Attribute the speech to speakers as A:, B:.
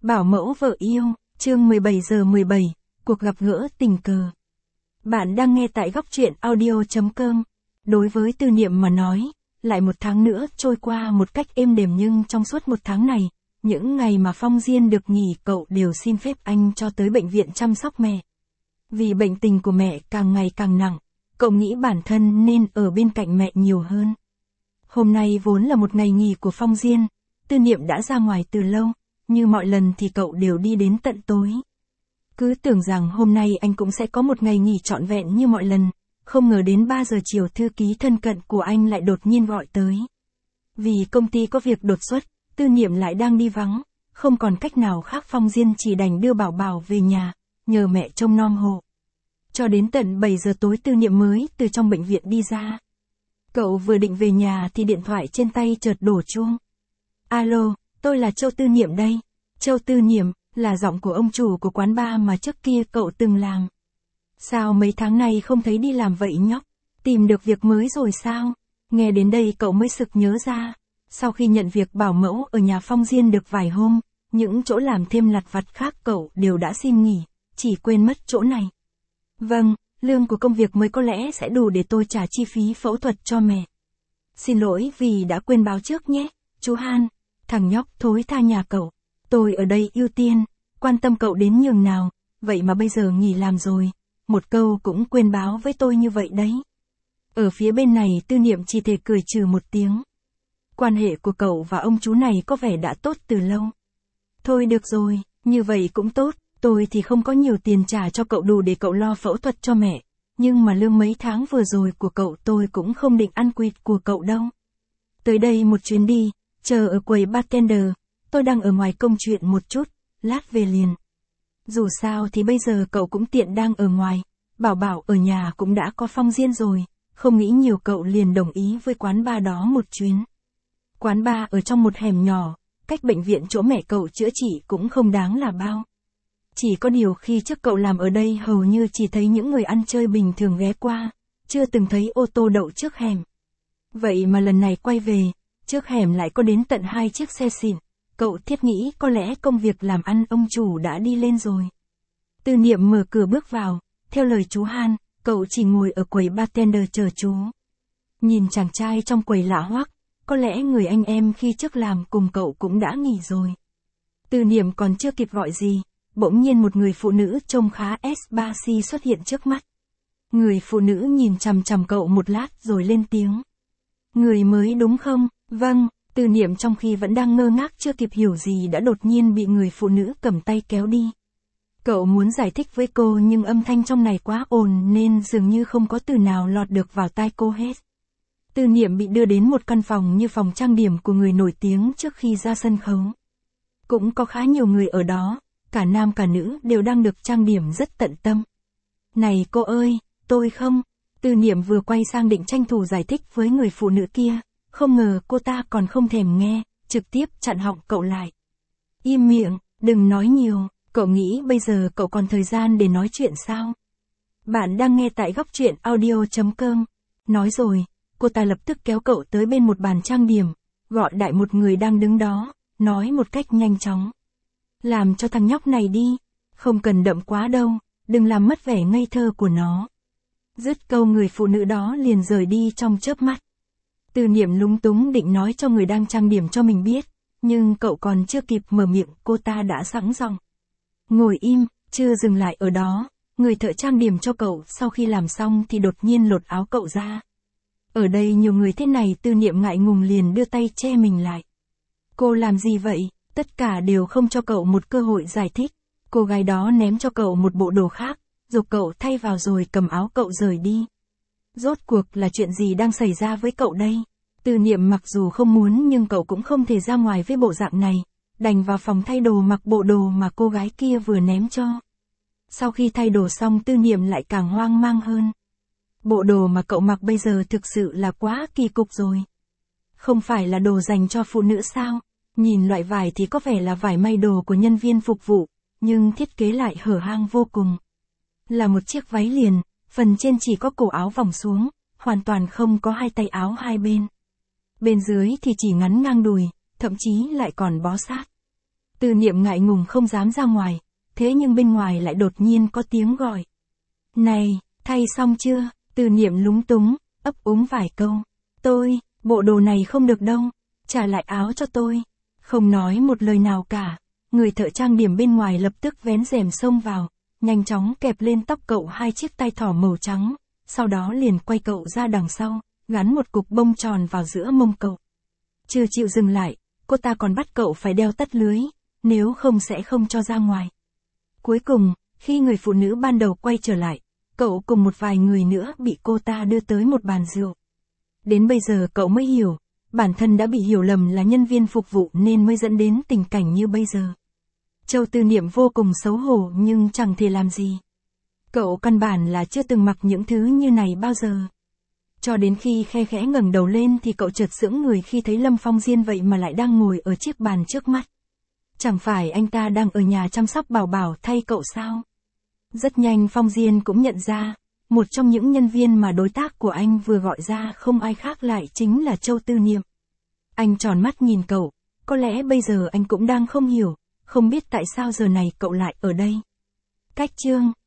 A: Bảo mẫu vợ yêu, chương 17:17, cuộc gặp gỡ tình cờ. Bạn đang nghe tại góc truyện audio.com. Đối với Tư Niệm mà nói, lại một tháng nữa trôi qua một cách êm đềm, nhưng trong suốt một tháng này, những ngày mà Phong Diên được nghỉ cậu đều xin phép anh cho tới bệnh viện chăm sóc mẹ. Vì bệnh tình của mẹ càng ngày càng nặng, cậu nghĩ bản thân nên ở bên cạnh mẹ nhiều hơn. Hôm nay vốn là một ngày nghỉ của Phong Diên, Tư Niệm đã ra ngoài từ lâu. Như mọi lần thì cậu đều đi đến tận tối. Cứ tưởng rằng hôm nay anh cũng sẽ có một ngày nghỉ trọn vẹn như mọi lần, không ngờ đến 3 giờ chiều thư ký thân cận của anh lại đột nhiên gọi tới. Vì công ty có việc đột xuất, Tư Niệm lại đang đi vắng, không còn cách nào khác, Phong Diên chỉ đành đưa Bảo Bảo về nhà, nhờ mẹ trông nom hộ. Cho đến tận 7 giờ tối Tư Niệm mới từ trong bệnh viện đi ra. Cậu vừa định về nhà thì điện thoại trên tay chợt đổ chuông. Alo, tôi là Châu Tư Niệm đây. Châu Tư Niệm, là giọng của ông chủ của quán bar mà trước kia cậu từng làm. Sao mấy tháng này không thấy đi làm vậy nhóc? Tìm được việc mới rồi sao? Nghe đến đây cậu mới sực nhớ ra. Sau khi nhận việc bảo mẫu ở nhà Phong Diên được vài hôm, những chỗ làm thêm lặt vặt khác cậu đều đã xin nghỉ, chỉ quên mất chỗ này. Vâng, lương của công việc mới có lẽ sẽ đủ để tôi trả chi phí phẫu thuật cho mẹ. Xin lỗi vì đã quên báo trước nhé, chú Han. Thằng nhóc thối tha nhà cậu, tôi ở đây ưu tiên, quan tâm cậu đến nhường nào, vậy mà bây giờ nghỉ làm rồi, một câu cũng quên báo với tôi như vậy đấy. Ở phía bên này Tư Niệm chỉ thể cười trừ một tiếng. Quan hệ của cậu và ông chú này có vẻ đã tốt từ lâu. Thôi được rồi, như vậy cũng tốt, tôi thì không có nhiều tiền trả cho cậu đủ để cậu lo phẫu thuật cho mẹ, nhưng mà lương mấy tháng vừa rồi của cậu tôi cũng không định ăn quỵt của cậu đâu. Tới đây một chuyến đi. Chờ ở quầy bartender, tôi đang ở ngoài công chuyện một chút, lát về liền. Dù sao thì bây giờ cậu cũng tiện đang ở ngoài, Bảo Bảo ở nhà cũng đã có Phong Diên rồi, không nghĩ nhiều cậu liền đồng ý với quán bar đó một chuyến. Quán bar ở trong một hẻm nhỏ, cách bệnh viện chỗ mẹ cậu chữa trị cũng không đáng là bao. Chỉ có điều khi trước cậu làm ở đây hầu như chỉ thấy những người ăn chơi bình thường ghé qua, chưa từng thấy ô tô đậu trước hẻm. Vậy mà lần này quay về, trước hẻm lại có đến tận 2 chiếc xe xịn, cậu thiết nghĩ có lẽ công việc làm ăn ông chủ đã đi lên rồi. Tư Niệm mở cửa bước vào, theo lời chú Han, cậu chỉ ngồi ở quầy bartender chờ chú. Nhìn chàng trai trong quầy lạ hoắc, có lẽ người anh em khi trước làm cùng cậu cũng đã nghỉ rồi. Tư Niệm còn chưa kịp gọi gì, bỗng nhiên một người phụ nữ trông khá S3C xuất hiện trước mắt. Người phụ nữ nhìn chằm chằm cậu một lát rồi lên tiếng. Người mới đúng không? Vâng, Tư Niệm trong khi vẫn đang ngơ ngác chưa kịp hiểu gì đã đột nhiên bị người phụ nữ cầm tay kéo đi. Cậu muốn giải thích với cô nhưng âm thanh trong này quá ồn nên dường như không có từ nào lọt được vào tai cô hết. Tư Niệm bị đưa đến một căn phòng như phòng trang điểm của người nổi tiếng trước khi ra sân khấu. Cũng có khá nhiều người ở đó, cả nam cả nữ đều đang được trang điểm rất tận tâm. Này cô ơi, tôi không. Tư Niệm vừa quay sang định tranh thủ giải thích với người phụ nữ kia, không ngờ cô ta còn không thèm nghe, trực tiếp chặn họng cậu lại. Im miệng, đừng nói nhiều, cậu nghĩ bây giờ cậu còn thời gian để nói chuyện sao? Bạn đang nghe tại góc truyện audio.com. Nói rồi, cô ta lập tức kéo cậu tới bên một bàn trang điểm, gọi đại một người đang đứng đó, nói một cách nhanh chóng. Làm cho thằng nhóc này đi, không cần đậm quá đâu, đừng làm mất vẻ ngây thơ của nó. Dứt câu người phụ nữ đó liền rời đi trong chớp mắt. Tư Niệm lúng túng định nói cho người đang trang điểm cho mình biết, nhưng cậu còn chưa kịp mở miệng cô ta đã sẵn giọng. Ngồi im, chưa dừng lại ở đó, người thợ trang điểm cho cậu sau khi làm xong thì đột nhiên lột áo cậu ra. Ở đây nhiều người thế này Tư Niệm ngại ngùng liền đưa tay che mình lại. Cô làm gì vậy? Tất cả đều không cho cậu một cơ hội giải thích. Cô gái đó ném cho cậu một bộ đồ khác, giục cậu thay vào rồi cầm áo cậu rời đi. Rốt cuộc là chuyện gì đang xảy ra với cậu đây? Tư Niệm mặc dù không muốn nhưng cậu cũng không thể ra ngoài với bộ dạng này, đành vào phòng thay đồ mặc bộ đồ mà cô gái kia vừa ném cho. Sau khi thay đồ xong Tư Niệm lại càng hoang mang hơn. Bộ đồ mà cậu mặc bây giờ thực sự là quá kỳ cục rồi. Không phải là đồ dành cho phụ nữ sao? Nhìn loại vải thì có vẻ là vải may đồ của nhân viên phục vụ, nhưng thiết kế lại hở hang vô cùng. Là một chiếc váy liền, phần trên chỉ có cổ áo vòng xuống, hoàn toàn không có hai tay áo hai bên. Bên dưới thì chỉ ngắn ngang đùi, thậm chí lại còn bó sát. Tư Niệm ngại ngùng không dám ra ngoài, thế nhưng bên ngoài lại đột nhiên có tiếng gọi. Này, thay xong chưa? Tư Niệm lúng túng, ấp úng vài câu. Bộ đồ này không được đâu, trả lại áo cho tôi. Không nói một lời nào cả, người thợ trang điểm bên ngoài lập tức vén rèm xông vào, nhanh chóng kẹp lên tóc cậu 2 chiếc tai thỏ màu trắng, sau đó liền quay cậu ra đằng sau, gắn một cục bông tròn vào giữa mông cậu. Chưa chịu dừng lại, cô ta còn bắt cậu phải đeo tất lưới, nếu không sẽ không cho ra ngoài. Cuối cùng, khi người phụ nữ ban đầu quay trở lại, cậu cùng một vài người nữa bị cô ta đưa tới một bàn rượu. Đến bây giờ cậu mới hiểu, bản thân đã bị hiểu lầm là nhân viên phục vụ nên mới dẫn đến tình cảnh như bây giờ. Châu Tư Niệm vô cùng xấu hổ nhưng chẳng thể làm gì. Cậu căn bản là chưa từng mặc những thứ như này bao giờ. Cho đến khi khe khẽ ngẩng đầu lên thì cậu chợt sững người khi thấy Lâm Phong Diên vậy mà lại đang ngồi ở chiếc bàn trước mắt. Chẳng phải anh ta đang ở nhà chăm sóc Bảo Bảo thay cậu sao? Rất nhanh Phong Diên cũng nhận ra, một trong những nhân viên mà đối tác của anh vừa gọi ra không ai khác lại chính là Châu Tư Niệm. Anh tròn mắt nhìn cậu, có lẽ bây giờ anh cũng đang không hiểu, không biết tại sao giờ này cậu lại ở đây. Cách chương